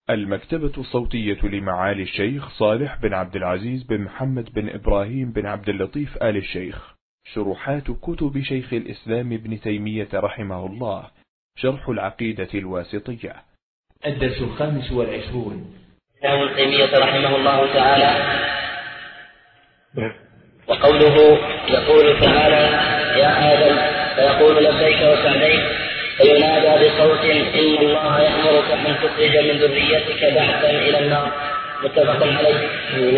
المكتبة الصوتية لمعالي الشيخ صالح بن عبد العزيز بن محمد بن إبراهيم بن عبد اللطيف آل الشيخ. شروحات كتب شيخ الإسلام ابن تيمية رحمه الله. شرح العقيدة الواسطية. الدرس 25. ابن تيمية رحمه الله تعالى. وقوله يقول تعالى يا آدم فيقول لبيك وسعديك فينادى بصوت إن الله يأمرك أن تخرج من ذريتك بعثا إلى النار. متفق عليه.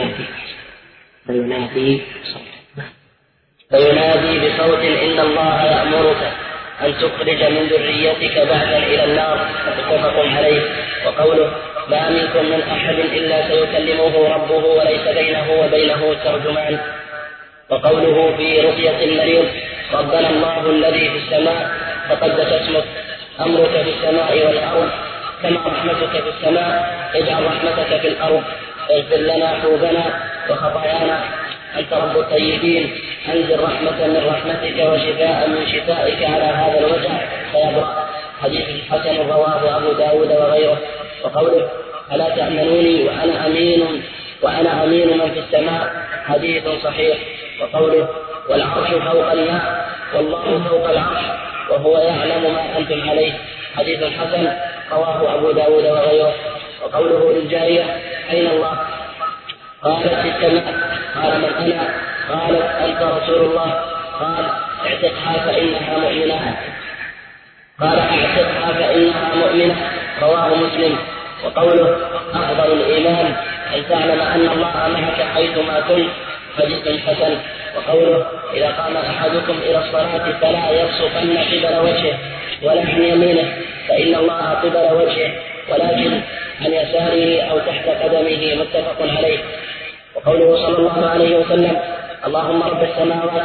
فينادي بصوت إن الله يأمرك أن تخرج من ذريتك بعثا إلى النار. متفق عليه. وقوله ما منكم من أحد إلا سيكلمه ربه وليس بينه وبينه ترجمان. وقوله في رقية المريض ربنا الله الذي في السماء تقدس اسمك أمرك في السماء والأرض كما رحمتك في السماء اجعل رحمتك في الأرض اغفر لنا حوبنا وخطايانا أنت رب الطيبين أنزل رحمة من رحمتك وشفاء من شفائك على هذا الوجع فيبرأ. حديث حسن رواه أبو داود وغيره. وقوله ألا تأمنوني وأنا أمين من في السماء حديث صحيح. وقوله والعرش فوق الماء والله فوق العرش وهو يعلم ما أنتم عليه حديث حسن رواه أبو داود وغيره. وقوله للجارية أين الله قالت في السماء قال من أنا قالت أنت رسول الله قال اعتقها فإنها مؤمنة قال اعتقها فإنها مؤمنة رواه مسلم. وقوله أفضل الإيمان أن تعلم أن الله معك حيثما كنت حديث حسن. وقوله إذا قام أحدكم إلى الصلاة فلا يبصقن قبل وجهه ولا عن يمينه فإن الله قبل وجهه ولكن عن يساره أو تحت قدمه. متفق عليه. وقوله صلى الله عليه وسلم اللهم رب السماوات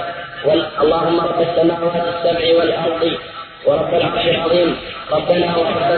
السبع والأرض ورب العرش العظيم ربنا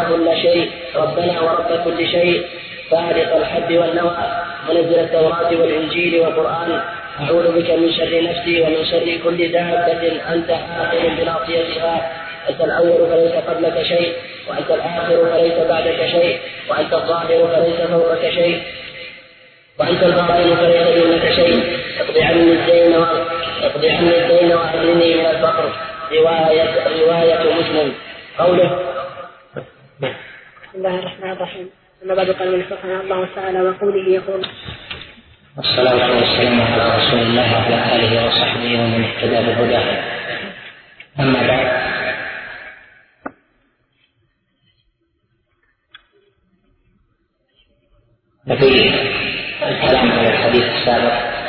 ورب كل شيء فارق الحب والنوى منزل التوراة والإنجيل والقرآن أعوذ بك من شر نفسي ومن شر كل دابة أنت آخذ بناصيتها أنت الأول فليس قبلك شيء وأنت الآخر فليس بعدك شيء وأنت الظاهر فليس فوقك شيء وأنت الباطن فليس دونك شيء اقضي عني الدين وأغنني من الفقر. رواية مسلم. قوله بسم الله الرحمن الرحيم. أما بعد قال من سبحانه الله تعالى وقوله يقول والصلاة والسلام على رسول الله وعلى آله وصحبه ومن اهتدى بهداه. أما بعد ففي الكلام على الحديث السابق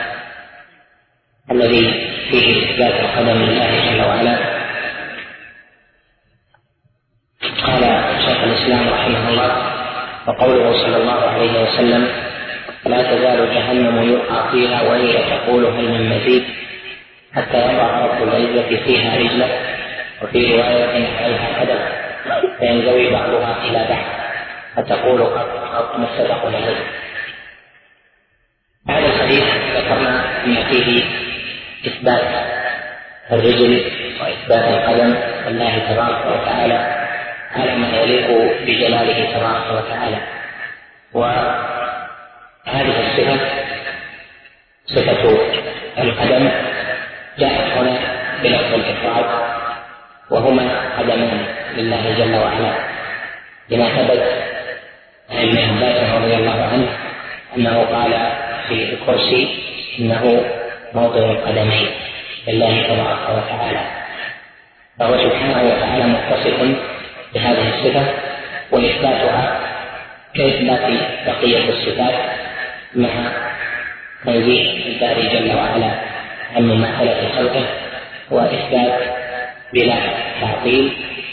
الذي فيه إثبات القدم لله جل وعلا قال شيخ الإسلام رحمه الله وقوله صلى الله عليه وسلم لا تزال جهنم يلقى فيها وهي تقول هل من مزيد حتى يضع رب العزة فيها رجله وفي رواية عليها قدم فينزوي بعضها إلى بعض فتقول قد متفق عليه. هذا الحديث ذكرنا ما فيه إثبات الرجل وإثبات القدم لله تبارك وتعالى على ما يليق بجلاله تبارك وتعالى. وهذه الصفة صفة القدم جاءت هنا بلفظ الإفراد وهما قدمان لله جل وعلا لما ثبت عن ابن عباس رضي الله عنه أنه قال في الكرسي إنه موضع القدمين لله تبارك وتعالى. فهو سبحانه وتعالى متصف بهذه الصفة وإثباتها كإثبات بقية الصفات مع تنزيه الباري جل وعلا عن مماثلة خلقه وإثبات بلا تعطيل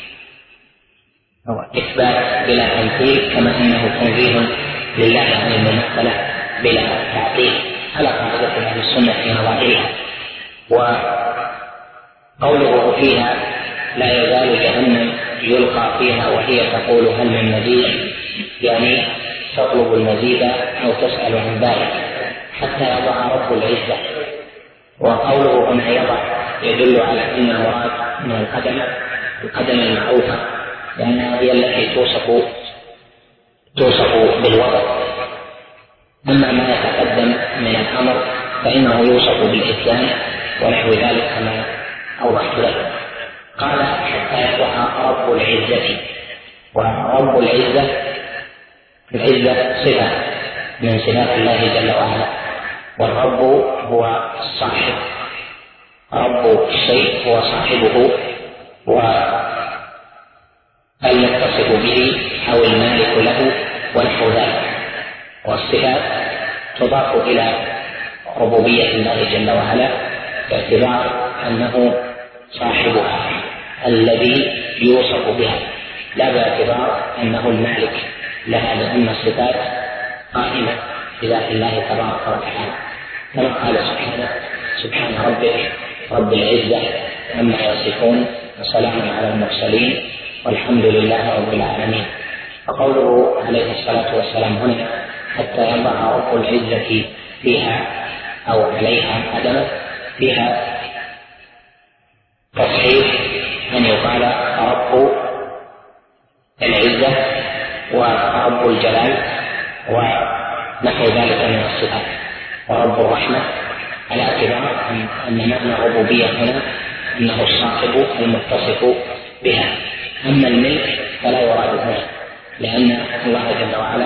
إثبات بلا تمثيل كما أنه تنزيه لله عن المماثلة بلا تعطيل على قاعدة أهل السنة في نظائرها. وقوله فيها لا يزال جهنم يلقى فيها وهي تقول هل من مزيد يعني تطلب المزيد أو تسأل عن ذلك حتى يضع رب العزة. وقوله هنا يضع يدل على أن المراد من القدم المعروفة لأنها هي التي توصف توصف بالوضع. أما ما يتقدم من الأمر فإنه يوصف بالإتيان ونحو ذلك كما أوضحت لكم. قال حتى يصبح رب العزة. ورب العزة صفة من صفات الله جل وعلا، والرب هو الصاحب، رب الشيء هو صاحبه والمتصف به أو المالك له ونحو ذلك. والصفات تضاف إلى ربوبية الله جل وعلا باعتبار أنه صاحبها الذي يوصف بها، لا باعتبار أنه المالك لها، لأن الصفات قائمة بذات الله تبارك وتعالى، كما قال سبحان ربك رب العزة عما يصفون وسلام على المرسلين والحمد لله رب العالمين. وقوله عليه الصلاة والسلام هنا حتى يضع رب العزة فيها أو عليها قدمه، فيها تصحيح أن يقال رب العزة ورب الجلال ونحو ذلك من الصفات، ورب الرحمة، على اعتبار أن معنى الربوبية هنا أنه الصاحب المتصف بها. أما الملك فلا يراد هنا، لأن الله جل وعلا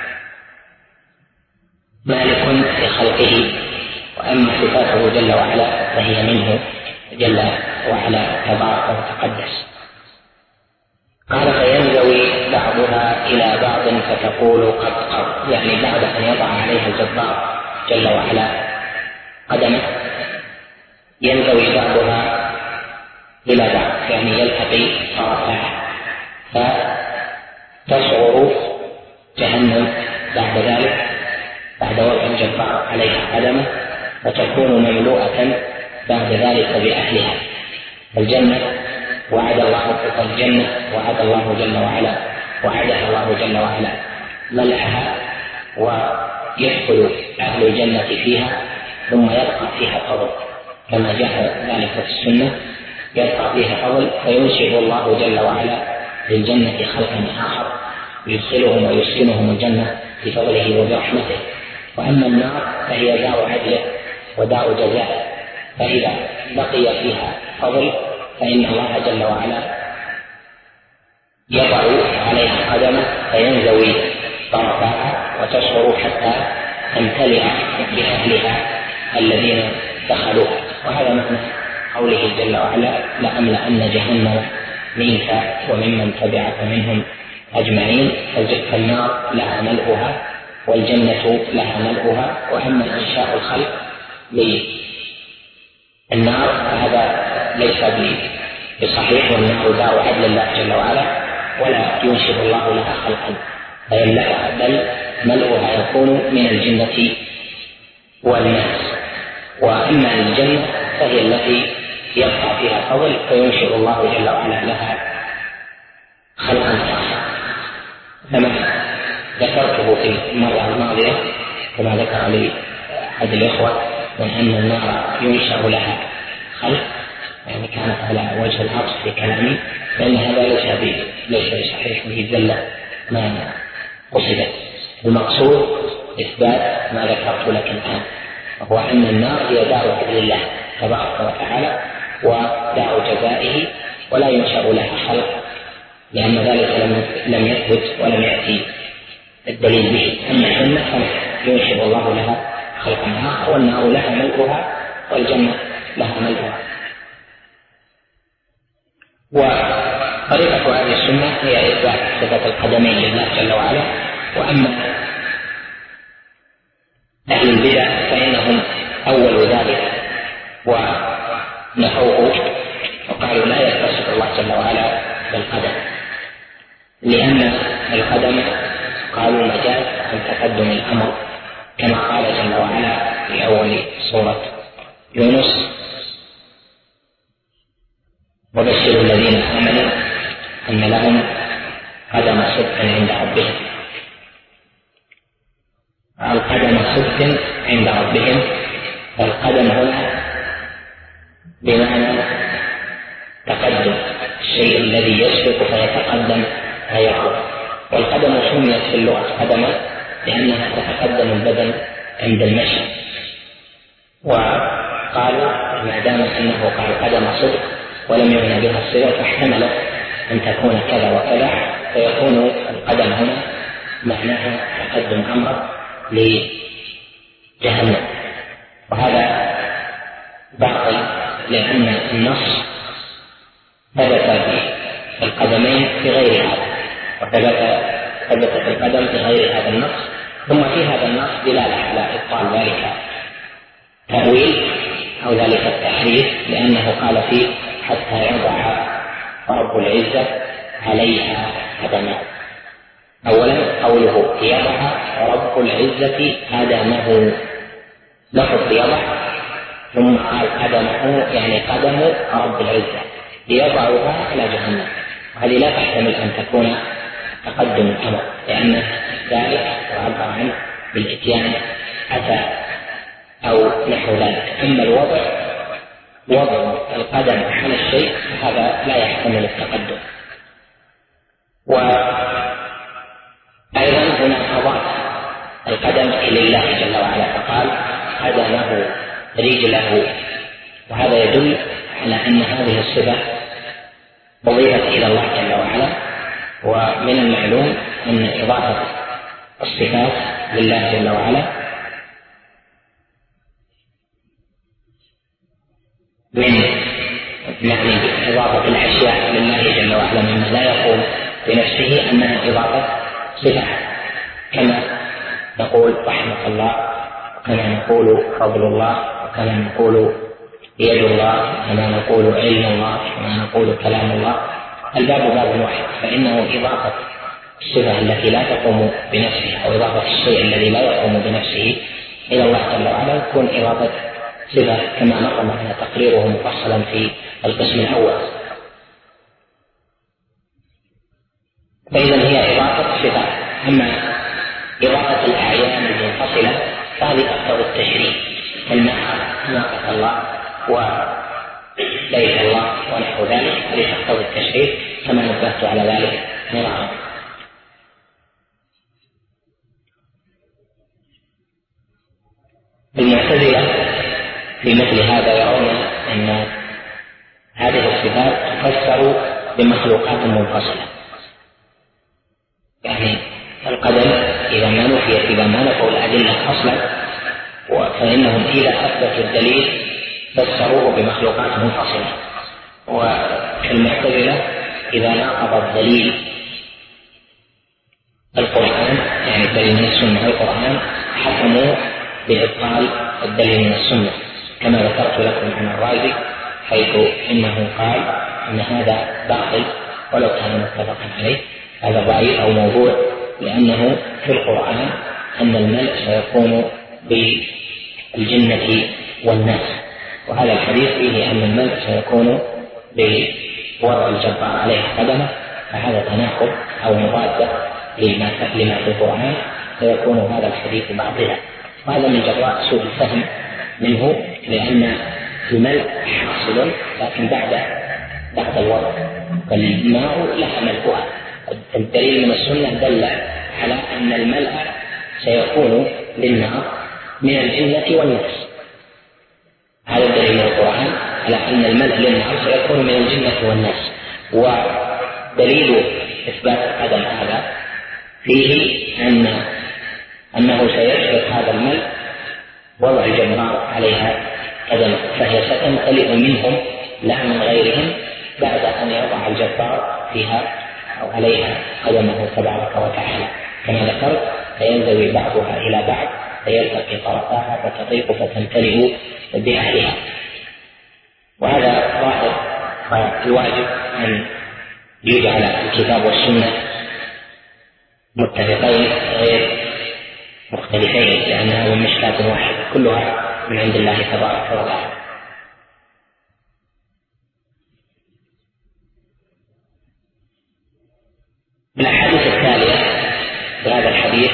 مالك لخلقه، وأما صفاته جل وعلا فهي منه جل وعلا تبارك وتقدس. قال فينزوي بعضها إلى بعض فتقول قد قد، يعني بعد أن يضع عليها الجبار جل وعلا قدمه ينزوي بعضها إلى بعض، يعني يلتقي طرفها، فتصغر جهنم بعد ذلك بعد وضع الجبار عليها قدمه، وتكون مملوءة بعد ذلك بأهلها. الجنة وعد الله جل وعلا وعدها الله جل وعلا ملأها، ويدخل أهل الجنة فيها ثم يبقى فيها فضل كما جاء ذلك في السنة، يبقى فيها فضل فينشئ الله جل وعلا للجنة خلقا آخر يدخلهم ويسكنهم الجنة بفضله وبرحمته. وأما النار فهي دار عدل ودار جزاء، فإذا بقي فيها فضل فإن الله جل وعلا يضع عليها قدمه فينزوي طرفها وتصغر حتى تمتلئ بأهلها الذين دخلوها. وهذا معنى قوله جل وعلا لأملأن جهنم منك وممن تبعك منهم أجمعين. فالنار لها ملؤها والجنة لها ملؤها. وأما إنشاء الخلق للنار فهذا ليس بصحيح، والنار دار عدل الله جل وعلا ولا ينشئ الله لها خلقا فيملأها، بل ملؤها يكون من الجنة والناس. وأما الجنة فهي التي يبقى فيها فضل فينشئ الله جل وعلا لها خلقا آخر، كما ذكرته في المرة الماضية، كما ذكر لي أحد الإخوة من أن النار ينشأ لها خلق، يعني كانت على وجه العطف في كلامي، فإن هذا ليس بصحيح به دلة ما قصدت. المقصود إثبات ما ذكرت لك الآن، وهو أن النار هي دار عدل الله تبارك وتعالى ودار جزائه ولا ينشأ لها خلق، لأن ذلك لم يثبت ولم يأتي الدليل به. أما الجنة فينشئ الله لها خلقا آخر، والنار لها ملؤها والجنة لها ملؤها. وطريقة هذه السنة هي إثبات صفة القدمين لله جل وعلا. وأما أهل البدع فإنهم أول ذلك ونفوه وقالوا لا يتصف الله جل وعلا بالقدم، لأن القدم قالوا مجاز عن تقدم الأمر، كما قال جل وعلا في أول سورة يونس وبشر الذين آمنوا أن لهم قدم صدق عند ربهم. القدم صدق عند ربهم، فالقدم هنا بمعنى تقدم الشيء الذي يسبق فيتقدم فيقرب، والقدم سميت في اللغة قدما لأنها تتقدم البدن عند المشي، وقالوا ما دام أنه قال قدم صدق ولم يعنى بها الصلة فاحتمل أن تكون كذا وكذا، فيكون القدم هنا معناها تقدم أمر لجهنم، وهذا باطل لأن النص ثبت في القدمين في غير هذا، وثبت في القدم في غير هذا النص، ثم في هذا النص دلالة على إبطال ذلك تأويل أو ذلك التحريف، لأنه قال فيه حتى يضع رب العزة عليها قدمه. أولا قوله يضع رب العزة قدمه، لفظ يضع ثم قال قدمه يعني قدم رب العزة ليضعها على جهنم، وهذه لا تحتمل أن تكون تقدم الأمر لأن ذلك يعبر عنه بالإتيان أتى أو نحو ذلك. أما وضع القدم على الشيء هذا لا يحتمل التقدم. وأيضا هنا أضاف القدم إلى الله جل وعلا فقال قدمه رجله، وهذا يدل على أن هذه الصفة أضيفت إلى الله جل وعلا. ومن المعلوم أن إضافة الصفات لله جل وعلا من معنى إضافة الأشياء لله جل وعلا مما لا يقوم بنفسه أنها إضافة صفة، كما نقول رحمة الله، وكما نقول فضل الله، وكما نقول يد الله، كما نقول علم الله، كما نقول كلام الله. الباب باب واحد، فإنه إضافة الصفة التي لا تقوم بنفسه أو إضافة الشيء الذي لا يقوم بنفسه إلى الله جل وعلا يكون إضافة صفة كما مر معنا تقريره مفصلا في القسم الأول. فإذا هي إضافة صفة. أما إضافة الأعيان المنفصلة فهذه تقتضي التشريف، ناقة الله وليس الله ونحو ذلك، هذه تقتضي التشريف كما نبهت على ذلك مرارا. المعتزلة في مثل هذا يرون أن هذه الصفات تفسر بمخلوقات منفصلة، يعني القدم إذا ما نفيت، إذا ما نفوا الأدلة أصلا، فإنهم إذا أثبتوا الدليل فسروه بمخلوقات منفصلة. وكالمعتزلة إذا ناقض الدليل القرآن، يعني الدليل من السنة القرآن، حكموا بإبطال الدليل من السنة، كما ذكرت لكم عن الرازي حيث إنه قال أن هذا باطل ولو كان متفقا عليه، هذا ضعيف أو موضوع، لأنه في القرآن أن الملء سيكون بالجنة والناس، وهذا الحديث فيه أن الملء سيكون بوضع الجبار عليه قدمه، فهذا تناقض أو مضاد لما في القرآن، فيكون هذا الحديث باطلا. وهذا من جراء سوء الفهم منه، لأن الملء حاصل لكن بعد الوضع، فالماء لها ملؤها. الدليل من السنة دل على أن الملء سيكون للنار من الجنة والناس، هذا الدليل من القرآن على أن الملء للنار سيكون من الجنة والناس. ودليل إثبات القدم هذا فيه أنه سيسبق هذا الملء وضع الجبار عليها قدمه، فهي ستمتلئ منهم لا من غيرهم بعد أن يضع الجبار فيها أو عليها قدمه تبارك وتعالى، كما ذكرت فينزوي بعضها إلى بعض فيلتقي طرفاها فتضيق فتمتلئ بأهلها. وهذا ظاهر، فالواجب أن يجعل الكتاب والسنة متفقين غير مختلفين، لأنها من مشكاة واحدة كلها من عند الله تبارك وتعالى. الأحاديث التالية في هذا الحديث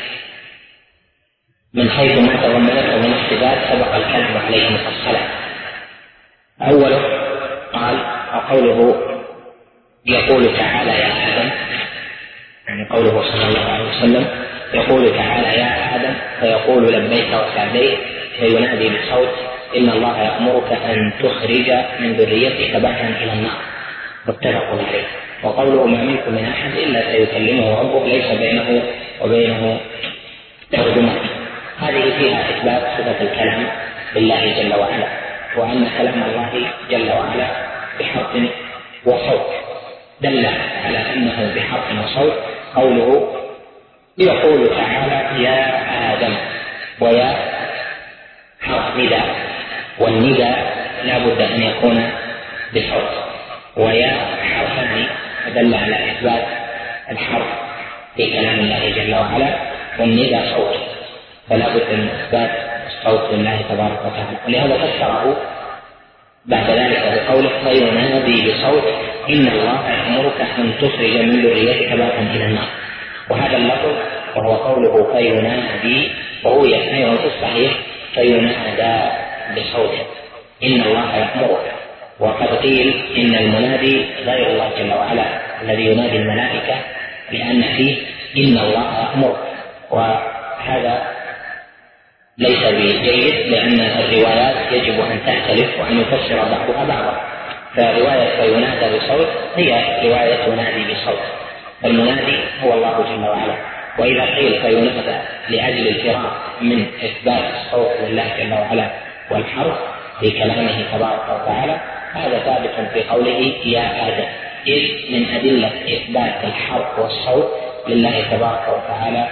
من حيث ما تضمنته من الصفات سبق الكلام عليه مفصلا. أوله قال وقوله يقول تعالى يا آدم يعني قوله صلى الله عليه وسلم يقول تعالى يا آدم فيقول لبيك وسعديك فينادي بصوت إن الله يأمرك أن تخرج من ذريتك بعثا إلى النار، متفق عليه. وقوله ما منكم من أحد إلا سيكلمه ربه ليس بينه وبينه ترجمان، هذه فيها إثبات صفة الكلام لله جل وعلا، وأن كلام الله جل وعلا بحرف وصوت، دل على أنه بحرف وصوت قوله يقول تعالى يا آدم، ويا حرف نداء، والنداء لا بد أن يكون بصوت، ويا حرفان دل على إثبات الحرف في كلام الله جل وعلا، والنداء صوت، فلا بد من إثبات الصوت لله تبارك وتعالى. ولهذا فسره بعد ذلك بقوله فينادي بصوت إن الله يأمرك أن تخرج من ذريتك بعثا إلى النار. وهذا اللفظ وهو قوله فينادي وهو أيضا في الصحيح فينادى بصوت إن الله يأمرك. وقد قيل إن المنادي غير الله جل وعلا الذي ينادي الملائكة، لأن فيه إن الله يأمرك، وهذا ليس بجيد لأن الروايات يجب أن تختلف وأن يفسر بعضها بعضا. فرواية فينادى بصوت هي رواية ينادي بصوت، فالمنادي هو الله جل وعلا. وإذا قيل فينادى لأجل الفرار من إثبات الصوت لله جل وعلا والحرف في كلامه تبارك وتعالى، هذا ثابت في قوله يا آدم، إذ من أدلة إثبات الحرف والصوت لله تبارك وتعالى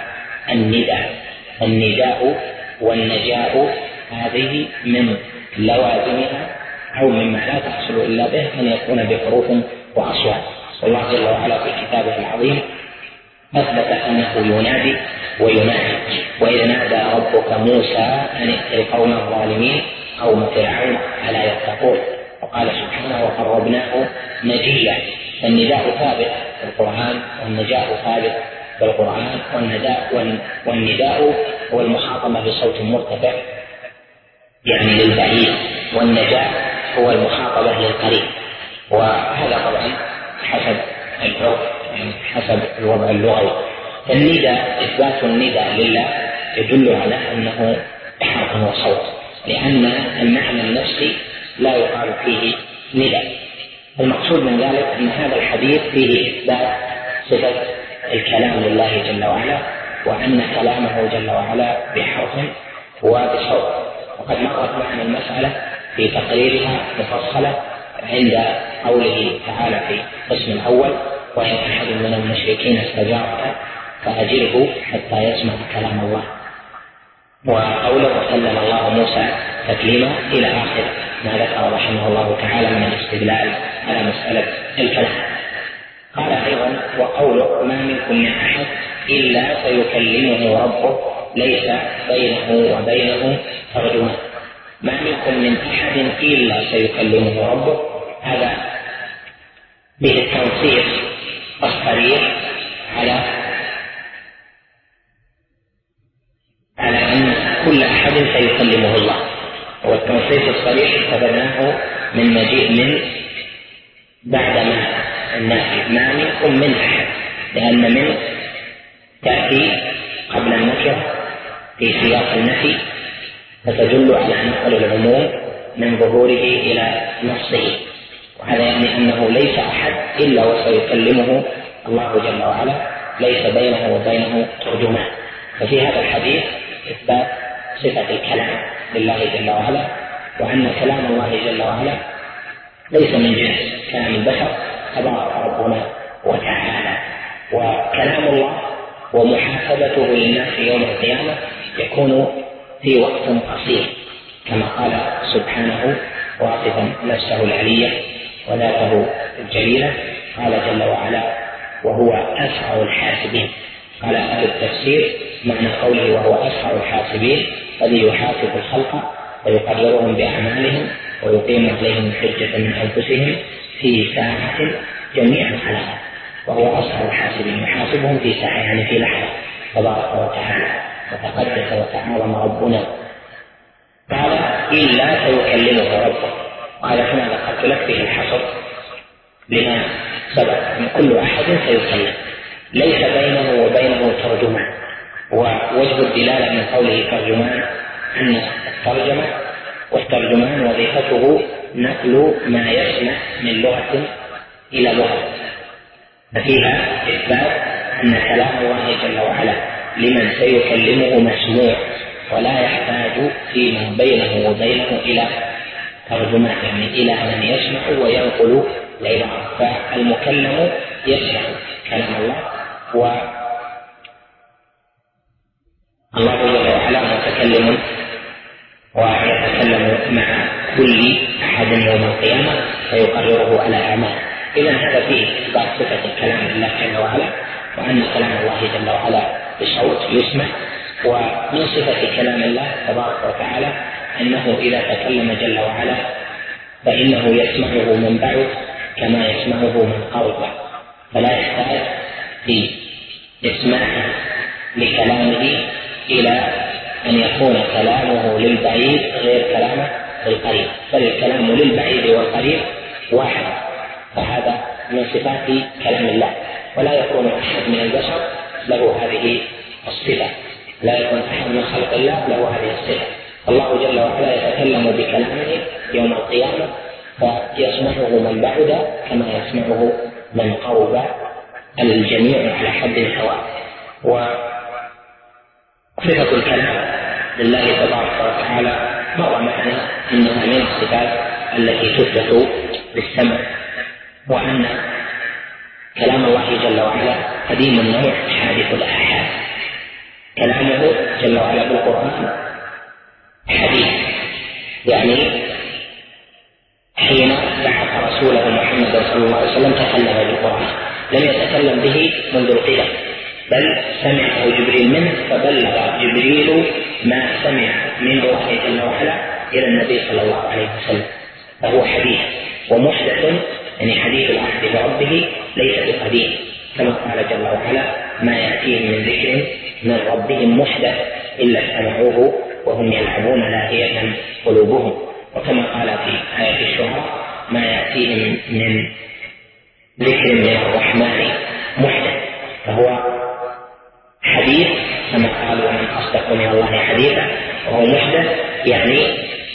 النداء والنجاء، هذه من لوازمها أو مما لا تحصل إلا به أن يكون بحروف وأصوات. والله جل وعلا في كتابه العظيم أثبت أنه ينادي وينادي، وإذ نادى ربك موسى أن ائت القوم الظالمين قوم فرعون ألا يتقون، وقال سبحانه وقربناه نجيا. فالنداء ثابت في القرآن والنجاء ثابت في القرآن، والنداء هو المخاطبة بصوت مرتفع يعني للبعيد، والنجاء هو المخاطبة للقريب، وهذا طبعا حسب العرف يعني حسب الوضع اللغوي. فالنداء إثبات النداء لله يدل على أنه حرف وصوت، لأن المعنى النفسي لا يقال فيه نداء. المقصود من ذلك أن هذا الحديث فيه إثبات صفة الكلام لله جل وعلا، وأن كلامه جل وعلا بحرف وبصوت. وقد مرت معنا المسألة في تقريرها مفصلة عند قوله تعالى في القسم الأول وإن أحد من المشركين استجارك فأجره حتى يسمع كلام الله، وقوله وكلم الله موسى تكليما إلى آخر ما ذكر رحمه الله تعالى من الاستدلال على مسألة الكلام. قال أيضا وقوله ما منكم من أحد إلا سيكلمه ربه ليس بينه وبينه ترجمان. ما منكم من أحد إلا سيكلمه ربه، هذا به التنصيص الصريح على أن كل أحد سيكلمه الله، والتنصيص الصريح اعتبرناه من مجيء من بعد ما النافي ما منكم من أحد، لأن من تأتي قبل النكرة في سياق النفي فتدل على نقل العموم من ظهوره إلى نصه، وهذا يعني أنه ليس أحد إلا وسيكلمه الله جل وعلا ليس بينه وبينه ترجمان. ففي هذا الحديث إثبات صفة الكلام لله جل وعلا، وأن كلام الله جل وعلا ليس من جنس كلام البشر تبارك ربنا وتعالى. وكلام الله ومحاسبته للناس يوم القيامة يكون في وقت قصير، كما قال سبحانه واصفا نفسه العلية وذاته الجليلة، قال جل وعلا وهو أسرع الحاسبين. قال أهل التفسير معنى قوله وهو أسرع الحاسبين الذي يحاسب الخلق ويقررهم بأعمالهم ويقيم عليهم الحجة من أنفسهم في ساعة جميع الخلائق، وهو أسرع الحاسبين يحاسبهم في ساعة يعني في لحظة تبارك وتعالى وتقدس وتعالى ربنا. قال إلا سيكلمه ربه، قال كما ذكرت لك به الحصر لما سبق من كل أحد سيكلم، ليس بينه وبينه ترجمان. ووجه الدلالة من قوله ترجمان أن الترجمة والترجمان وظيفته نقل ما يسمع من لغة إلى لغة، ففيها إثبات أن كلام الله جل وعلا لمن سيكلمه مسموع ولا يحتاج فيما بينه وبينه إلى ترجمان، يعني إلى من يسمع وينقل العبارة. فالمكلم يسمع كلام الله، والله جل وعلا متكلم ويتكلم مع كل أحد يوم القيامة فيقرره على أعماله. إذا هذا فيه إثبات صفة الكلام لله جل وعلا، وأن كلام الله جل وعلا بصوت يسمع. ومن صفة كلام الله تبارك وتعالى أنه إذا تكلم جل وعلا فإنه يسمعه من بعد كما يسمعه من قرب، فلا يحتاج في إسماعه لكلامه إلى أن يكون كلامه للبعيد غير كلامه للقريب، بل الكلام للبعيد والقريب واحد. فهذا من صفات كلام الله، ولا يكون أحد من البشر له هذه الصفة، لا يكون أحد من خلق الله له هذه الصفة. الله جل وعلا يتكلم بكلامه يوم القيامة فيسمعه من بعد كما يسمعه من قرب، الجميع على حد سواء. وصفة الكلام لله تبارك وتعالى مر معنا إنها من الصفات التي تثبت بالسمع، وأن كلام الله جل وعلا قديم النوع حادث الآحاد. كلامه جل وعلا بالقرآن حديث، يعني حين بعث رسوله محمد صلى الله عليه وسلم تكلم بالقرآن، لم يتكلم به منذ القدم، بل سمعه جبريل منه فبلغ جبريل ما سمع من الله جل وعلا إلى النبي صلى الله عليه وسلم، فهو حديث ومحدث، يعني حديث العهد بربه ليس بقديم، كما قال جل وعلا ما يأتيهم من ذكر من ربهم محدث إلا سمعوه وهم يلعبون لاهية قلوبهم. وكما قال في آية الشعراء ما يأتيهم من ذكر من الرحمن محدث، فهو حديث كما قال ومن أصدق من الله حديثا، وهو محدث يعني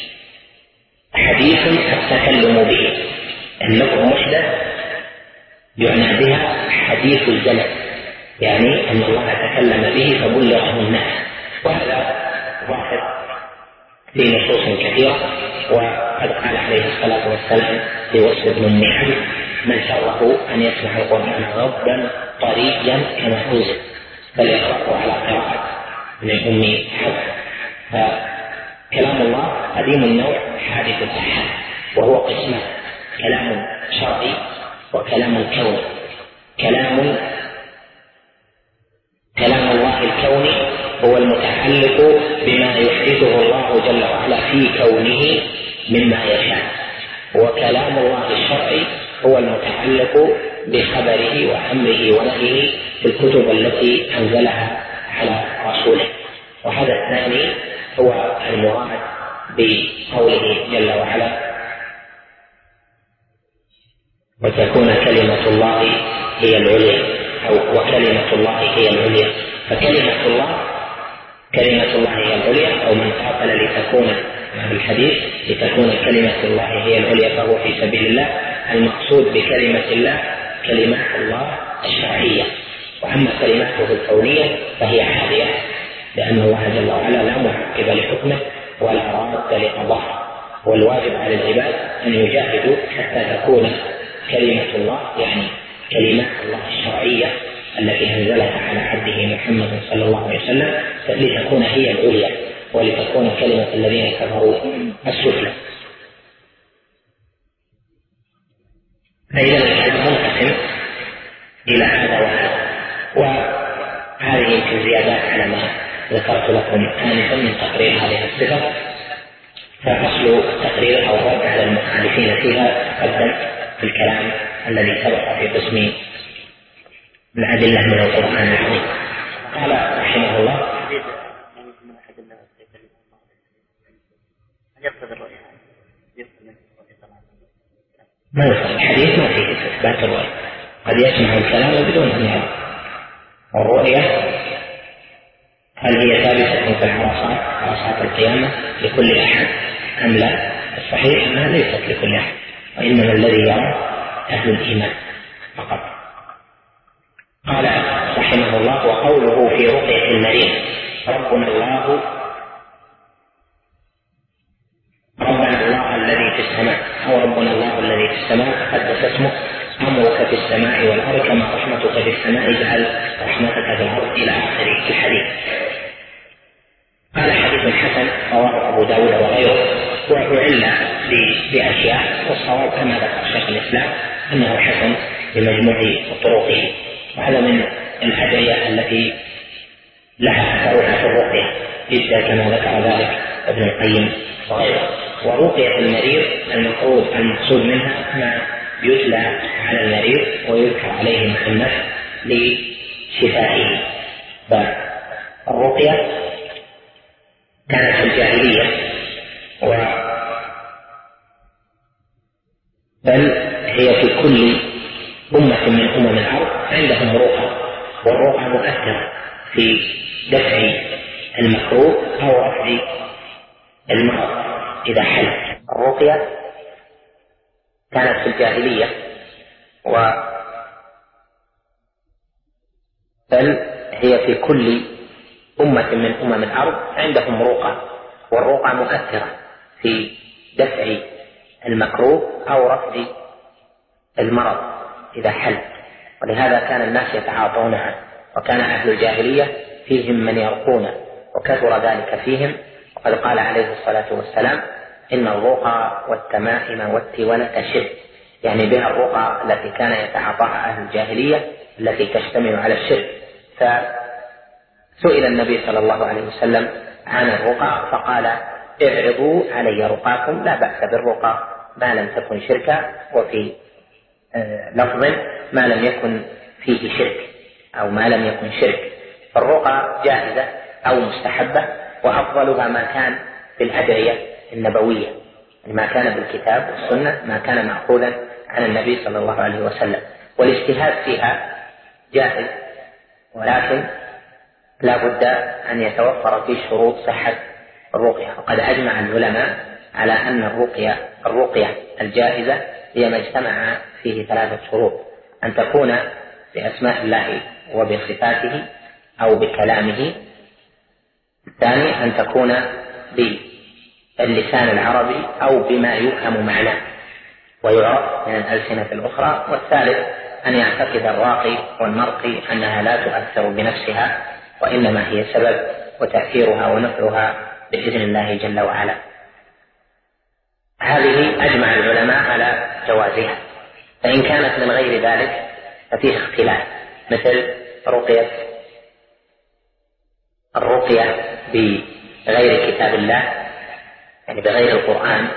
حديث التكلم به. اللفظ محدث يعنى بها حديث الزمن، يعني أن الله تكلم به فبلغه الناس، وهذا ظاهر في نصوص كثيرة. وقد قال عليه الصلاة والسلام في وصف ابن أم عبد من سره أن يسمع القرآن غضا طريا كما أنزل فليقرأه على قراءة ابن أم عبد. فكلام الله قديم النوع حادث الآحاد، وهو قسمان: كلام شرعي وكلام كوني. كلام الله الكوني هو المتعلق بما يحدثه الله جل وعلا في كونه مما يشاء، وكلام الله الشرعي هو المتعلق بخبره وأمره ونهيه في الكتب التي أنزلها على رسوله. وهذا الثاني هو المراد بقوله جل وعلا وتكون كلمة الله هي العليا، أو وكلمة الله هي العليا. فكلمة الله هي العليا، أو من قاتل لتكون الحديث لتكون كلمة الله هي العليا فهو في سبيل الله. المقصود بكلمة الله كلمات الله الشرعية، وأما كلماته الكونية فهي حادية، لأن الله جل وعلا لا معقب لحكمه ولا راد لقضائه، والواجب على العباد أن يجاهدوا حتى تكون كلمة الله يعني كلمات الله الشرعية التي أنزلها على عبده محمد صلى الله عليه وسلم لتكون هي العليا، ولتكون كلمة الذين كفروا السفلى. فإذا الكلام منقسم إلى هذا وهذا، وهذه يمكن زيادات على ما ذكرت لكم آنفا من تقرير هذه الصفة. فأصل التقرير أو الرد على المخالفين فيها تقدم في الكلام الذي سبق في قسم الأدلة من القرآن العظيم. قال رحمه الله ما يصل الحديث ما فيه إثبات الرؤية، قد يسمع الكلام بدون أن يرى، والرؤية هل هي ثابتة في العرصات عرصات القيامة لكل أحد أم لا؟ الصحيح أنها ليست لكل أحد، وإنما الذي يرى أهل الإيمان فقط. قال رحمه الله: وقوله في رقية المريض ربنا الله الذي في السماء أو ربنا الله الذي في السماء قدس اسمه أمرك في السماء والأرض كما رحمتك في السماء اجعل رحمتك في الأرض إلى آخر الحديث. قال حديث حسن رواه أبو داود وغيره، وعل بأشياء، والصواب كما ذكر شيخ الإسلام أنه حسن بمجموع طرقه، وهذا من الأدعية التي لها أثرها في الرقية جدا كما ذكر ذلك ابن القيم وغيره. ورقية المريض المقصود منها ما يتلى على المريض ويذكر عليه محمد لشفائه. فالرقية كانت في الجاهلية بل هي في كل أمة من أمم الأرض عندهم رقى، والرقى مؤثرة في دفع المكروه أو رفع المرض إذا حل. الرقية كانت في الجاهلية بل هي في كل أمة من أمم الأرض عندهم رقى، والرقى مؤثرة في دفع المكروه أو رفع المرض إذا حل، ولهذا كان الناس يتعاطونها، وكان أهل الجاهلية فيهم من يرقون وكثر ذلك فيهم. وقد قال عليه الصلاة والسلام: إن الرقى والتمائم والتولة شرك، يعني بها الرقى التي كان يتعاطاها أهل الجاهلية التي تشتمل على الشرك. فسئل النبي صلى الله عليه وسلم عن الرقى فقال: اعرضوا علي رقاكم، لا بأس بالرقى ما لم تكن شركا، وفي لفظ ما لم يكن فيه شرك أو ما لم يكن شرك. فالرقى جائزة أو مستحبة، وأفضلها ما كان في الأدعية النبوية، ما كان بالكتاب والسنة، ما كان مأخوذا عن النبي صلى الله عليه وسلم. والاجتهاد فيها جائز، ولكن لا بد أن يتوفر فيه شروط صحة الرقية. وقد أجمع العلماء على أن الرقية الجائزة هي ما اجتمع فيه 3 شروط: أن تكون بأسماء الله وبصفاته أو بكلامه، الثاني أن تكون باللسان العربي أو بما يفهم معناه ويعرف من الألسنة الأخرى، والثالث أن يعتقد الراقي والمرقي أنها لا تؤثر بنفسها، وإنما هي سبب وتأثيرها ونفعها بإذن الله جل وعلا. هذه أجمع العلماء على جوازها، فإن كانت من غير ذلك ففيه اختلاف، مثل الرقية بغير كتاب الله، يعني بغير القرآن،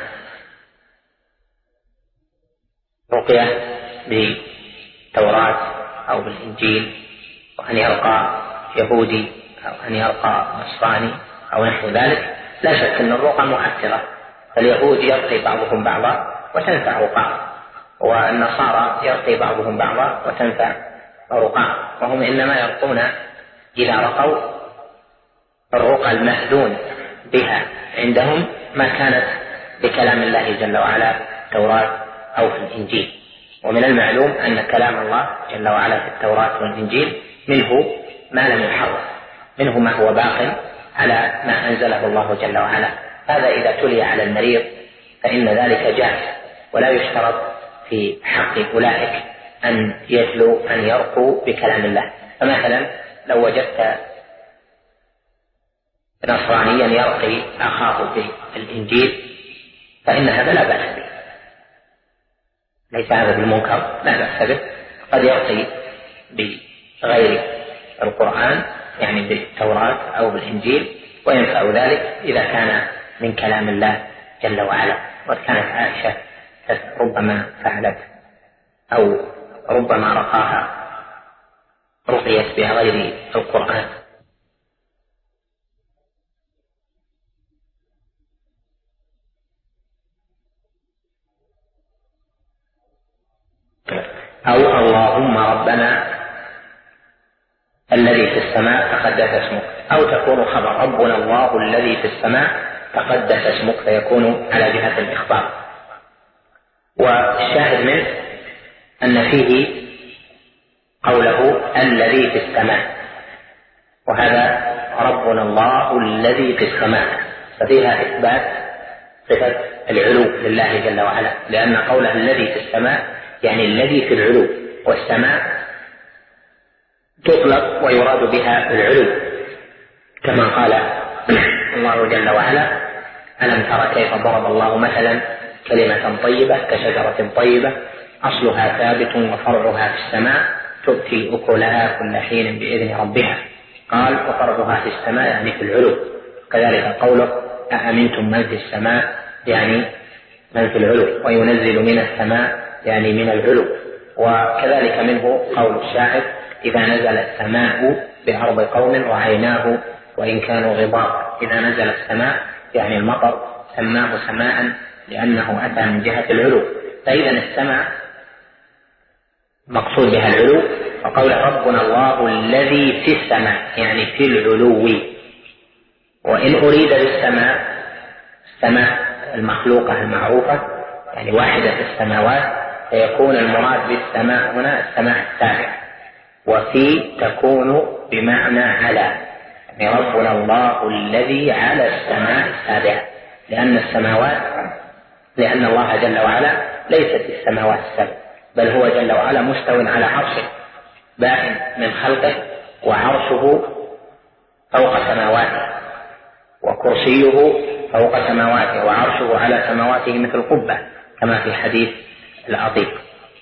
رقية بالتوراة أو بالإنجيل، وأن يرقى يهودي أو أن يرقى نصراني أو نحو ذلك، لا شك أن الرقى مؤثرة، فاليهود يرقي بعضهم بعضا وتنفع رقاء، والنصارى يرقي بعضهم بعضا وتنفع رقاء، وهم إنما يرقون إذا رقوا الرقى المأذون بها عندهم ما كانت بكلام الله جل وعلا في التوراة أو في الإنجيل. ومن المعلوم أن كلام الله جل وعلا في التوراة والإنجيل منه ما لم يحرف، منه ما هو باق على ما أنزله الله جل وعلا. هذا إذا تلي على المريض فإن ذلك جائز، ولا يشترط في حق أولئك أن يرقوا بكلام الله. فمثلا لو وجدت نصرانيا يرقي أخاه في الإنجيل فإن هذا لا بأس به، ليس هذا بالمنكر، لا بأس به. قد يرقي بغير القرآن، يعني بالتوراة أو بالإنجيل، وينفع ذلك إذا كان من كلام الله جل وعلا. وكانت عائشة ربما فعلت أو ربما رقاها رقيت بغير القرآن. أو اللهم ربنا الذي في السماء تقدس اسمك، أو تكون خبر ربنا الله الذي في السماء تقدس اسمك، فيكون على جهة الإخبار. والشاهد منه أن فيه قوله الذي في السماء، وهذا ربنا الله الذي في السماء، ففيها إثبات صفة العلو لله جل وعلا، لأن قوله الذي في السماء يعني الذي في العلو، والسماء تطلق ويراد بها العلو، كما قال الله جل وعلا ألم تر كيف ضرب الله مثلا كلمة طيبة كشجرة طيبة أصلها ثابت وفرعها في السماء تؤتي أكلها كل حين بإذن ربها. قال وفرعها في السماء يعني في العلو. كذلك قوله أأمنتم من في السماء يعني من في العلو، وينزل من السماء يعني من العلو. وكذلك منه قول الشاعر إذا نزل السماء بأرض قوم رعيناه وإن كانوا غضاب. إذا نزل السماء يعني المطر سماه سماء لأنه أتى من جهة العلو. فإذا السماء مقصود بها العلو، وقول ربنا الله الذي في السماء يعني في العلو. وإن أريد بالسماء السماء المخلوقة المعروفة يعني واحدة في السماوات، فيكون المراد بالسماء هنا السماء السابعة، وفي تكون بمعنى على، يعني ربنا الله الذي على السماء السابعة، لأن الله جل وعلا ليست السماوات السبع، بل هو جل وعلا مستو على عرشه بائن من خلقه، وعرشه فوق سماواته، وكرسيه فوق سماواته، وعرشه على سماواته مثل قبة كما في حديث العتيق.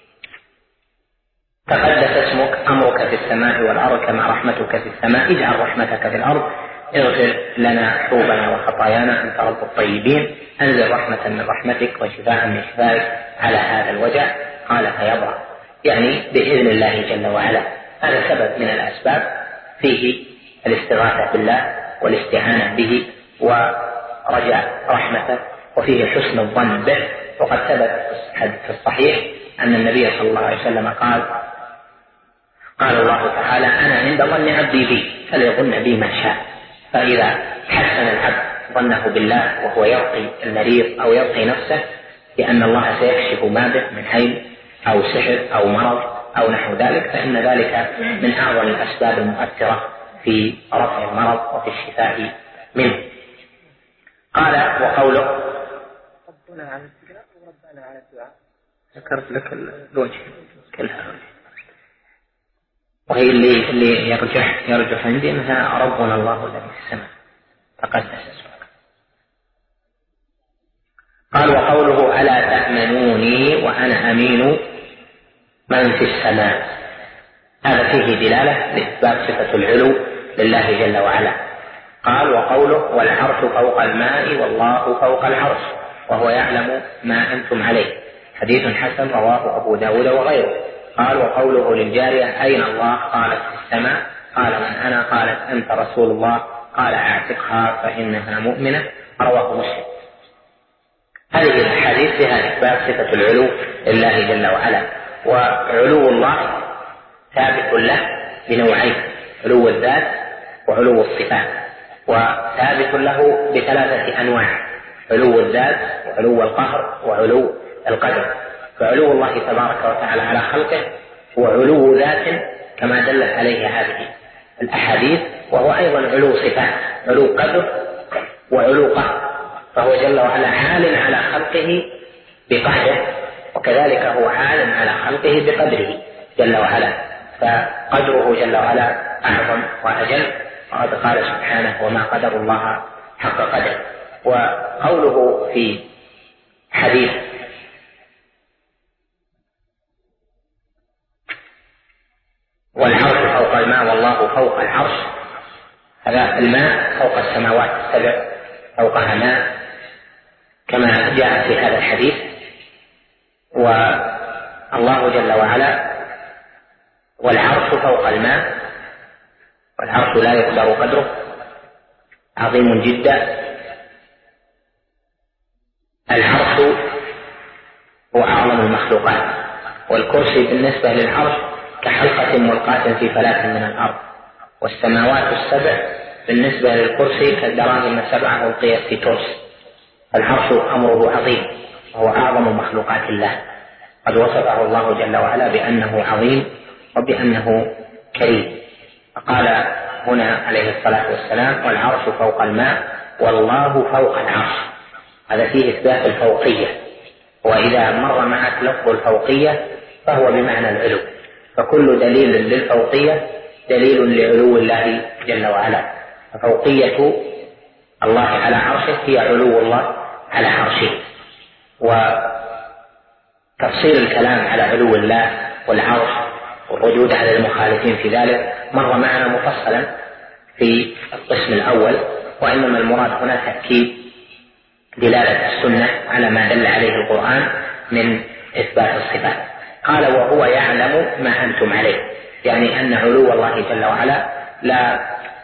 تقدس اسمك أمرك في السماء والأرض كما رحمتك في السماء، اجعل رحمتك في الأرض، اغفر لنا حوبنا وخطايانا أنت رب الطيبين، أنزل رحمة من رحمتك وشفاء من شفائك على هذا الوجع. قال فيضع يعني بإذن الله جل وعلا. هذا سبب من الأسباب فيه الاستغاثة بالله والاستعانة به ورجاء رحمته، وفيه حسن الظن به. وقد ثبت في الصحيح أن النبي صلى الله عليه وسلم قال الله تعالى أنا عند ظن عبدي بي فليظن بي ما شاء. فإذا حسن العبد ظنه بالله وهو يرقي المريض أو يرقي نفسه لأن الله سيكشف ما به من عين أو سحر أو مرض أو نحو ذلك، فإن ذلك من أعظم الأسباب المؤثرة في رفع المرض وفي الشفاء منه. قال وقوله ربنا على الدعاء وربنا على الدعاء، ذكرت لك الوجه كلها، وهي اللي يرجح عندي أنها ربنا الله الذي في السماء تقدس اسمك. قال وقوله ألا تأمنوني وأنا أمين من في السماء، هذا فيه دلالة لإثبات صفة العلو لله جل وعلا. قال وقوله والعرش فوق الماء والله فوق العرش وهو يعلم ما أنتم عليه، حديث حسن رواه أبو داود وغيره. قال وقوله للجارية أين الله؟ قالت في السماء. قال من أنا؟ قالت أنت رسول الله. قال أعتقها فإنها مؤمنة، رواه مسلم. هذه الحديث فيها إثبات صفة العلو لله جل وعلا. وعلو الله ثابت له بنوعين، علو الذات وعلو الصفات، وثابت له بثلاثة أنواع: علو الذات وعلو القهر وعلو القدر. فعلو الله تبارك وتعالى على خلقه هو علو ذات كما دلت عليه هذه الأحاديث، وهو أيضا علو صفات، علو قدر وعلو قهر، فهو جل وعلا عال على خلقه بقهره، وكذلك هو عال على خلقه بقدره جل وعلا، فقدره جل وعلا أعظم وأجل. وقد قال سبحانه وما قدر الله حق قدره. وقوله في حديث والعرش فوق الماء والله فوق العرش، هذا الماء فوق السماوات السبع، فوقها ماء كما جاء في هذا الحديث. والله جل وعلا والعرش فوق الماء، والعرش لا يقدر قدره، عظيم جدا. العرش هو أعظم المخلوقات، والكرسي بالنسبة للعرش كحلقة ملقاة في فلاة من الأرض، والسماوات السبع بالنسبة للكرسي كالدراهم 7 ألقيت في ترس. العرش أمره عظيم وهو أعظم مخلوقات الله، قد وصفه الله جل وعلا بأنه عظيم وبأنه كريم. فقال هنا عليه الصلاة والسلام: والعرش فوق الماء والله فوق العرش. هذا فيه إثبات الفوقية، وإذا مر معك لفظ الفوقية فهو بمعنى العلو، فكل دليل للفوقية دليل لعلو الله جل وعلا. ففوقية الله على عرشه هي علو الله على عرشه. وتفصيل الكلام على علو الله والعرش والردود على المخالفين في ذلك مر معنا مفصلا في القسم الأول، وإنما المراد هنا تأكيد دلالة السنة على ما دل عليه القرآن من إثبات الصفات. قال: وهو يعلم ما أنتم عليه، يعني أن علو الله جل وعلا لا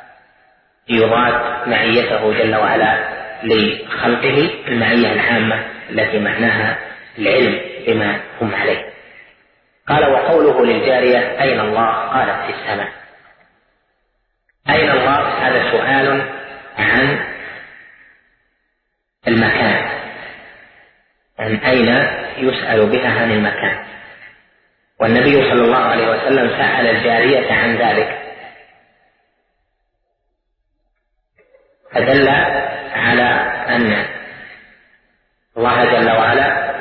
يضاد معيته جل وعلا لخلقه المعية العامة التي معناها العلم بما هم عليه. قال: وقوله للجارية: أين الله؟ قالت: في السماء. أين الله؟ هذا سؤال عن المكان، عن أين يسأل بها عن المكان، والنبي صلى الله عليه وسلم سأل الجارية عن ذلك، فدل على أن الله جل وعلا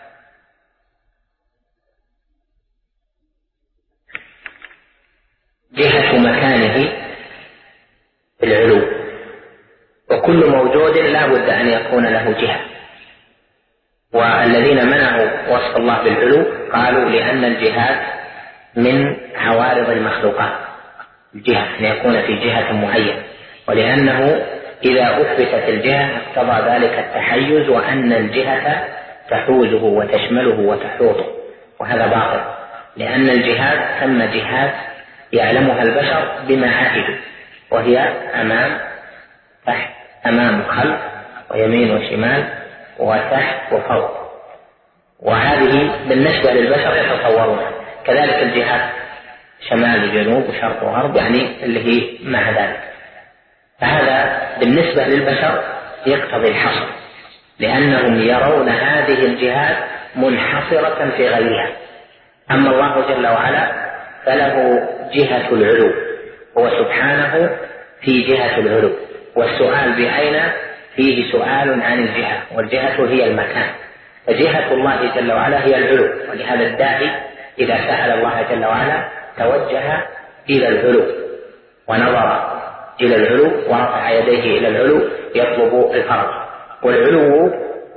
جهة مكانه العلو، وكل موجود لا بد أن يكون له جهة. والذين منعوا وصف الله بالعلو قالوا لأن الجهات من عوارض المخلوقات، الجهة أن يكون في جهة معينة، ولأنه إذا أثبتت الجهة اقتضى ذلك التحيز، وأن الجهة تحوزه وتشمله وتحوطه، وهذا باطل، لأن الجهات ثم جهات يعلمها البشر بما عهدوا، وهي أمام تحت، أمام خلف، ويمين وشمال، وتحت وفوق، وهذه بالنسبة للبشر يتصورونها. كذلك الجهات شمال وجنوب وشرق وغرب، يعني اللي هي مع ذلك، فهذا بالنسبة للبشر يقتضي الحصر، لأنهم يرون هذه الجهات منحصرة في غيرها. أما الله جل وعلا فله جهة العلو، هو سبحانه في جهة العلو، والسؤال بأين فيه سؤال عن الجهة، والجهة هي المكان، فجهة الله جل وعلا هي العلو، ولهذا الداعي إذا سأل الله جل وعلا توجه إلى العلو ونظر إلى العلو ورفع يديه إلى العلو يطلب الفرج. والعلو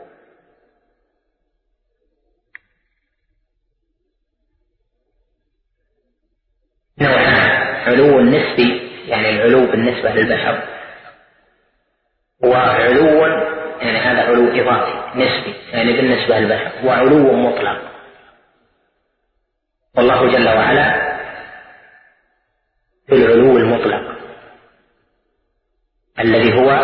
نوعان: علو نسبي يعني العلو بالنسبة للبشر، وعلو يعني هذا علو إضافي نسبي يعني بالنسبة للبشر، وعلو مطلق. والله جل وعلا في العلو المطلق الذي هو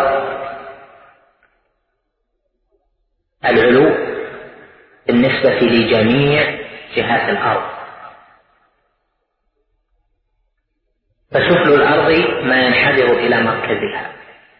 العلو بالنسبة لجميع جهات الأرض، فسفل الأرض ما ينحدر إلى مركزها،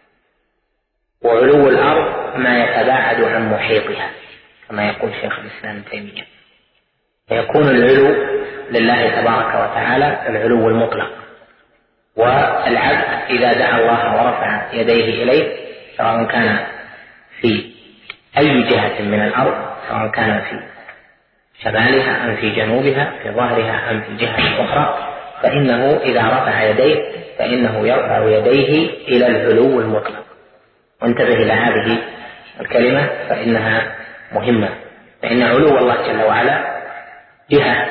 وعلو الأرض ما يتباعد عن محيطها كما يقول شيخ الإسلام ابن تيمية. فيكون العلو لله تبارك وتعالى العلو المطلق، والعبد إذا دعا الله ورفع يديه إليه سواء كان في أي جهة من الأرض، سواء كان في شمالها أم في جنوبها، في ظهرها أم في الجهة الأخرى، فإنه إذا رفع يديه فإنه يرفع يديه إلى العلو المطلق. وانتبه إلى هذه الكلمة فإنها مهمة، فإن علو الله جل وعلا جهة،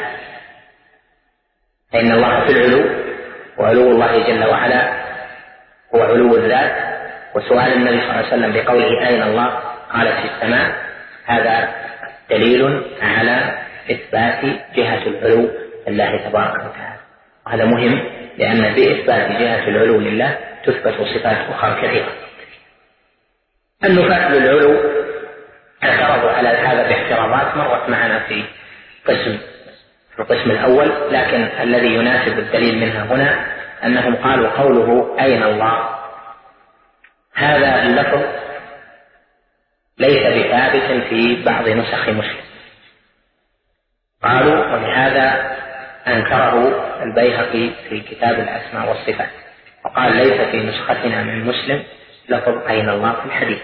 فإن الله في العلو، وعلو الله جل وعلا هو علو الذات. وسؤال النبي صلى الله عليه وسلم بقوله أين الله قال في السماء، هذا دليل على إثبات جهة العلو لله تبارك وتعالى، وهذا مهم لأن بإثبات جهة العلو لله تثبت صفات أخرى كثيرة. النفاة للعلو اعترضوا على هذا باعتراضات مرت معنا في القسم الأول، لكن الذي يناسب الدليل منها هنا أنهم قالوا قوله أين الله هذا اللفظ ليس بثابت في بعض نسخ مسلم، قالوا ولهذا أنكره البيهقي في كتاب الأسماء والصفات وقال ليس في نسختنا من مسلم لفظ أين الله في الحديث.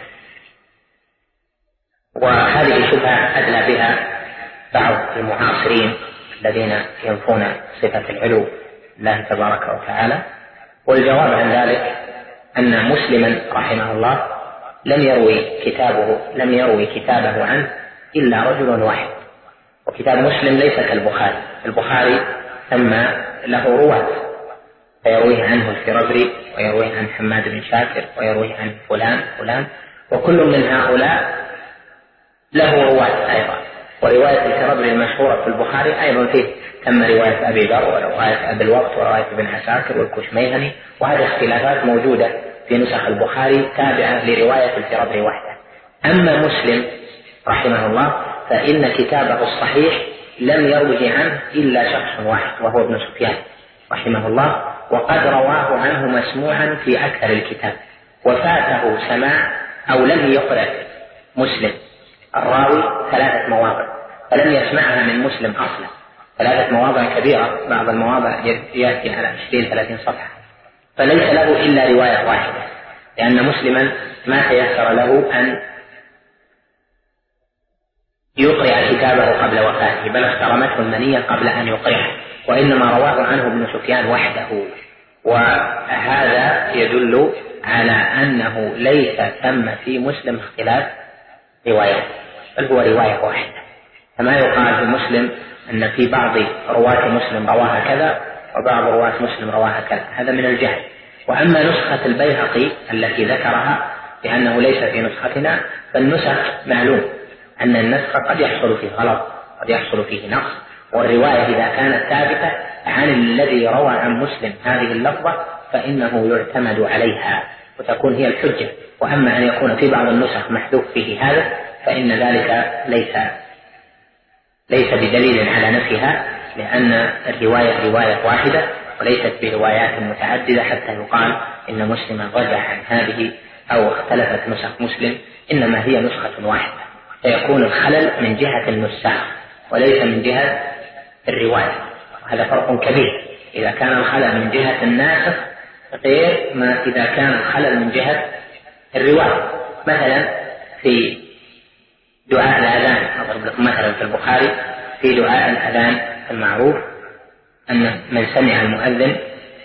وهذه شبهة أدلى بها بعض المعاصرين الذين ينفون صفة العلو لله تبارك وتعالى، والجواب عن ذلك أن مسلما رحمه الله لم يروي كتابه عنه إلا رجل واحد، وكتاب مسلم ليس كالبخاري. البخاري سمى له رواة فيرويه عنه الفربري ويرويه عن حماد بن شاكر ويرويه عن فلان وكل من هؤلاء له رواة أيضا. ورواية الفربري المشهورة في البخاري أيضا فيه تم رواية أبي ذر ورواية أبي الوقت ورواية ابن عساكر والكشميهني، وهذه اختلافات موجودة في نسخ البخاري تابعة لرواية الفربري وحده. أما مسلم رحمه الله فإن كتابه الصحيح لم يروه عنه إلا شخص واحد وهو ابن سفيان رحمه الله، وقد رواه عنه مسموعا في أكثر الكتاب، وفاته سماع أو لم يقرأ مسلم الراوي 3 مواضع فلم يسمعها من مسلم أصلا، 3 مواضع كبيرة، بعض المواضع يأتي على 20-30 صفحة، فليس له إلا رواية واحدة، لأن مسلما ما تيسر له أن يقرأ كتابه قبل وفاته، بل اخترمته المنية قبل أن يقرأه، وإنما رواه عنه ابن سفيان وحده. وهذا يدل على أنه ليس ثم في مسلم اختلاف روايات، بل هو رواية واحدة، كما يقال في مسلم أن في بعض رواة مسلم رواها كذا وبعض رواة مسلم رواها كذا، هذا من الجهل. وأما نسخة البيهقي التي ذكرها لأنه ليس في نسختنا، فالنسخ معلوم أن النسخ قد يحصل فيه غلط، قد يحصل فيه نقص، والرواية إذا كانت ثابتة عن الذي روى عن مسلم هذه اللفظة فإنه يعتمد عليها وتكون هي الحجة. وأما أن يكون في بعض النسخ محذوف فيه هذا فإن ذلك ليس بدليل على نفيها، لأن الرواية رواية واحدة وليست بروايات متعددة حتى يقال إن مسلما رجح عن هذه أو اختلفت نسخ مسلم، إنما هي نسخة واحدة، فيكون الخلل من جهة النساخ وليس من جهة الرواية، وهذا فرق كبير. إذا كان الخلل من جهة الناسخ غير ما إذا كان الخلل من جهة الرواية. مثلا في دعاء الأذان، أضرب لكم مثلا في البخاري في دعاء الأذان المعروف أن من سمع المؤذن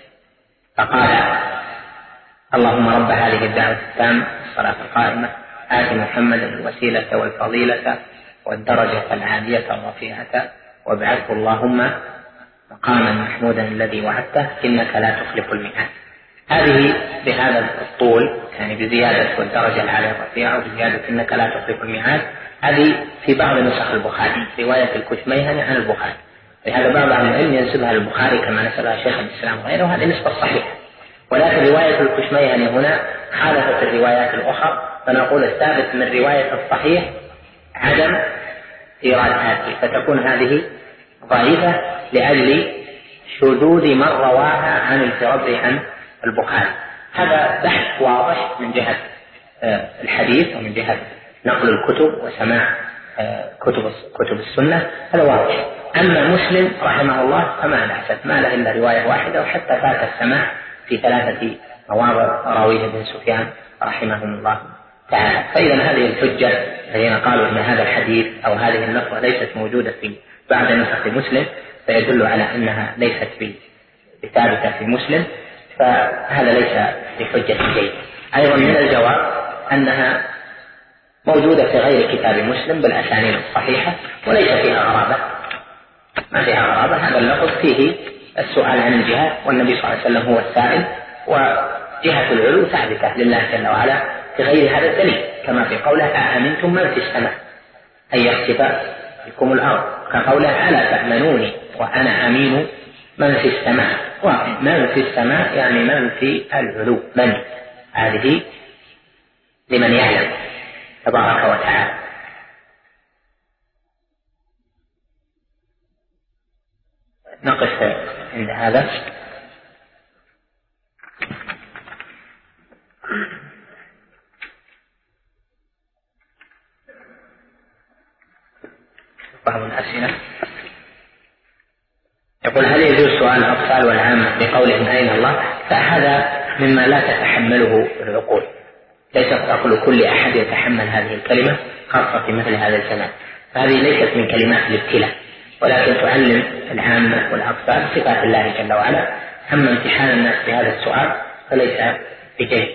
فقال اللهم رب هذه الدعوة التامة الصلاة القائمة آت محمدا الوسيلة والفضيلة والدرجة العالية الرفيعة وابعثه اللهم مقاما محمودا الذي وعدته إنك لا تخلف الميعاد. هذه بهذا الطول يعني بزيادة والدرجة العالية الرفيعة وبزيادة إنك لا تخلف الميعاد، هذه في بعض نسخ البخاري رواية الكشميهني عن البخاري، لهذا بعض أهل العلم ينسبها للبخاري كما نسبها شيخ الإسلام وغيره، وهذه نسبة صحيحة. ولكن رواية الكشميهني هنا خالفت الروايات الأخرى، فنقول الثابت من رواية الصحيح عدم إيراد هذه، فتكون هذه ضعيفة لأجل شذوذ من رواها عن الفربري عن البخاري. هذا بحث واضح من جهة الحديث ومن جهة نقل الكتب وسماع كتب السنة، هذا واضح. أما مسلم رحمه الله فما نحسب ما له إلا رواية واحدة، وحتى فات السماع في 3 مواضع راويه ابن سفيان رحمهم الله تعالى. فإذا هذه الحجة الذين قالوا أن هذا الحديث أو هذه اللفظة ليست موجودة في بعض نسخ مسلم فيدل على أنها ليست بثابتة في مسلم، فهذا ليس بحجة جيدة. أيضا من الجواب أنها موجودة في غير كتاب مسلم بالأسانيد الصحيحة وليس فيها غرابة، ما فيها غرابة. هذا اللفظ فيه السؤال عن الجهات، والنبي صلى الله عليه وسلم هو السائل، وجهة العلو ثابتة لله جل وعلا في غير هذا الدليل، كما في قوله أأمنتم من في السماء أن يخسف بكم الأرض، كقوله ألا تأمنوني وأنا أمين من في السماء. ومن في السماء يعني من في العلو، من هذه لمن يعلم تبارك وتعالى. نقف عند هذا. الجهال والعامة بقولهم أين الله، فهذا مما لا تتحمله العقول. ليست عقل كل أحد يتحمل هذه الكلمة خاصة في مثل هذا الزمان. هذه ليست من كلمات الابتلاء، ولكن تعلم العامة والأطفال صفات الله جل وعلا. أما امتحان الناس بهذا السؤال فليس بجيد.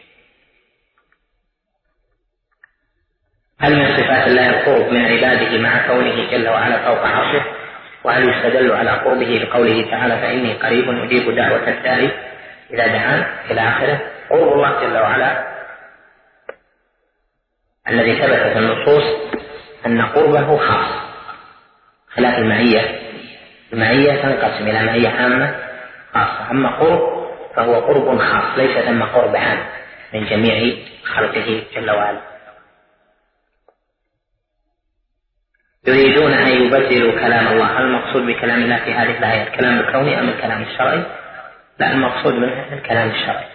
هل من صفات الله القرب من عباده مع كونه جل وعلا فوق عرشه؟ وهل يستدل على قربه بقوله تعالى فإني قريب أجيب دعوة الداعي إذا دعان إلى آخره؟ قرب الله جل وعلا الذي ثبت في النصوص أن قربه خاص، خلاف المعية. المعية تنقسم إلى معية عامة خاصة، أما قرب فهو قرب خاص، ليس ثم قرب عام من جميع خلقه جل وعلا. يريدون أن يبدلوا كلام الله. هل المقصود بكلام الله في هذه الآية الكلام الكوني أم الكلام الشرعي؟ لا، المقصود منه الكلام الشرعي.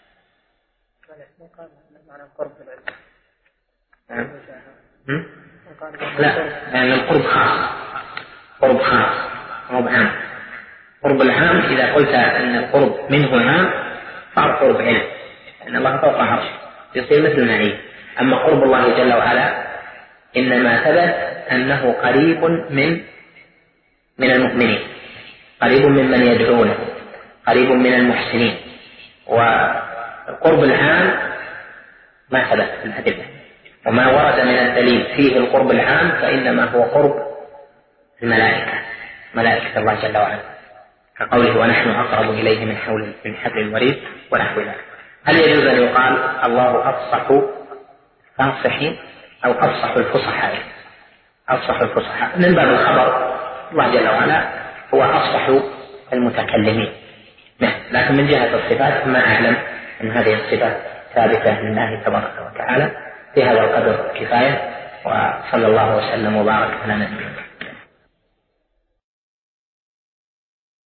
لا، لأن القرب خاص، قرب خاص مو بعام. قرب العام إذا قلت أن القرب منه عام صار قرب علم، لأن الله فوق عرشه يصير مثل المعية. أما قرب الله جل وعلا إنما ثبت أنه قريب من المؤمنين، قريب ممن يدعونه، قريب من المحسنين. والقرب العام ما ثبت في الأدلة، وما ورد من الدليل فيه القرب العام فإنما هو قرب الملائكة، ملائكة الله جل وعلا، كقوله ونحن أقرب إليه من حبل الوريد ونحو ذلك. هل يجوز أن يقال الله أفصح فاصحين أو أفصح الفصحاء؟ أفصح الفصحاء من باب الخبر، الله جل وعلا هو أفصح المتكلمين، لكن من جهة الصفات ما أعلم أن هذه الصفات ثابتة لله تبارك وتعالى. في هذا القدر كفاية، وصلى الله وسلم وبارك على نبينا.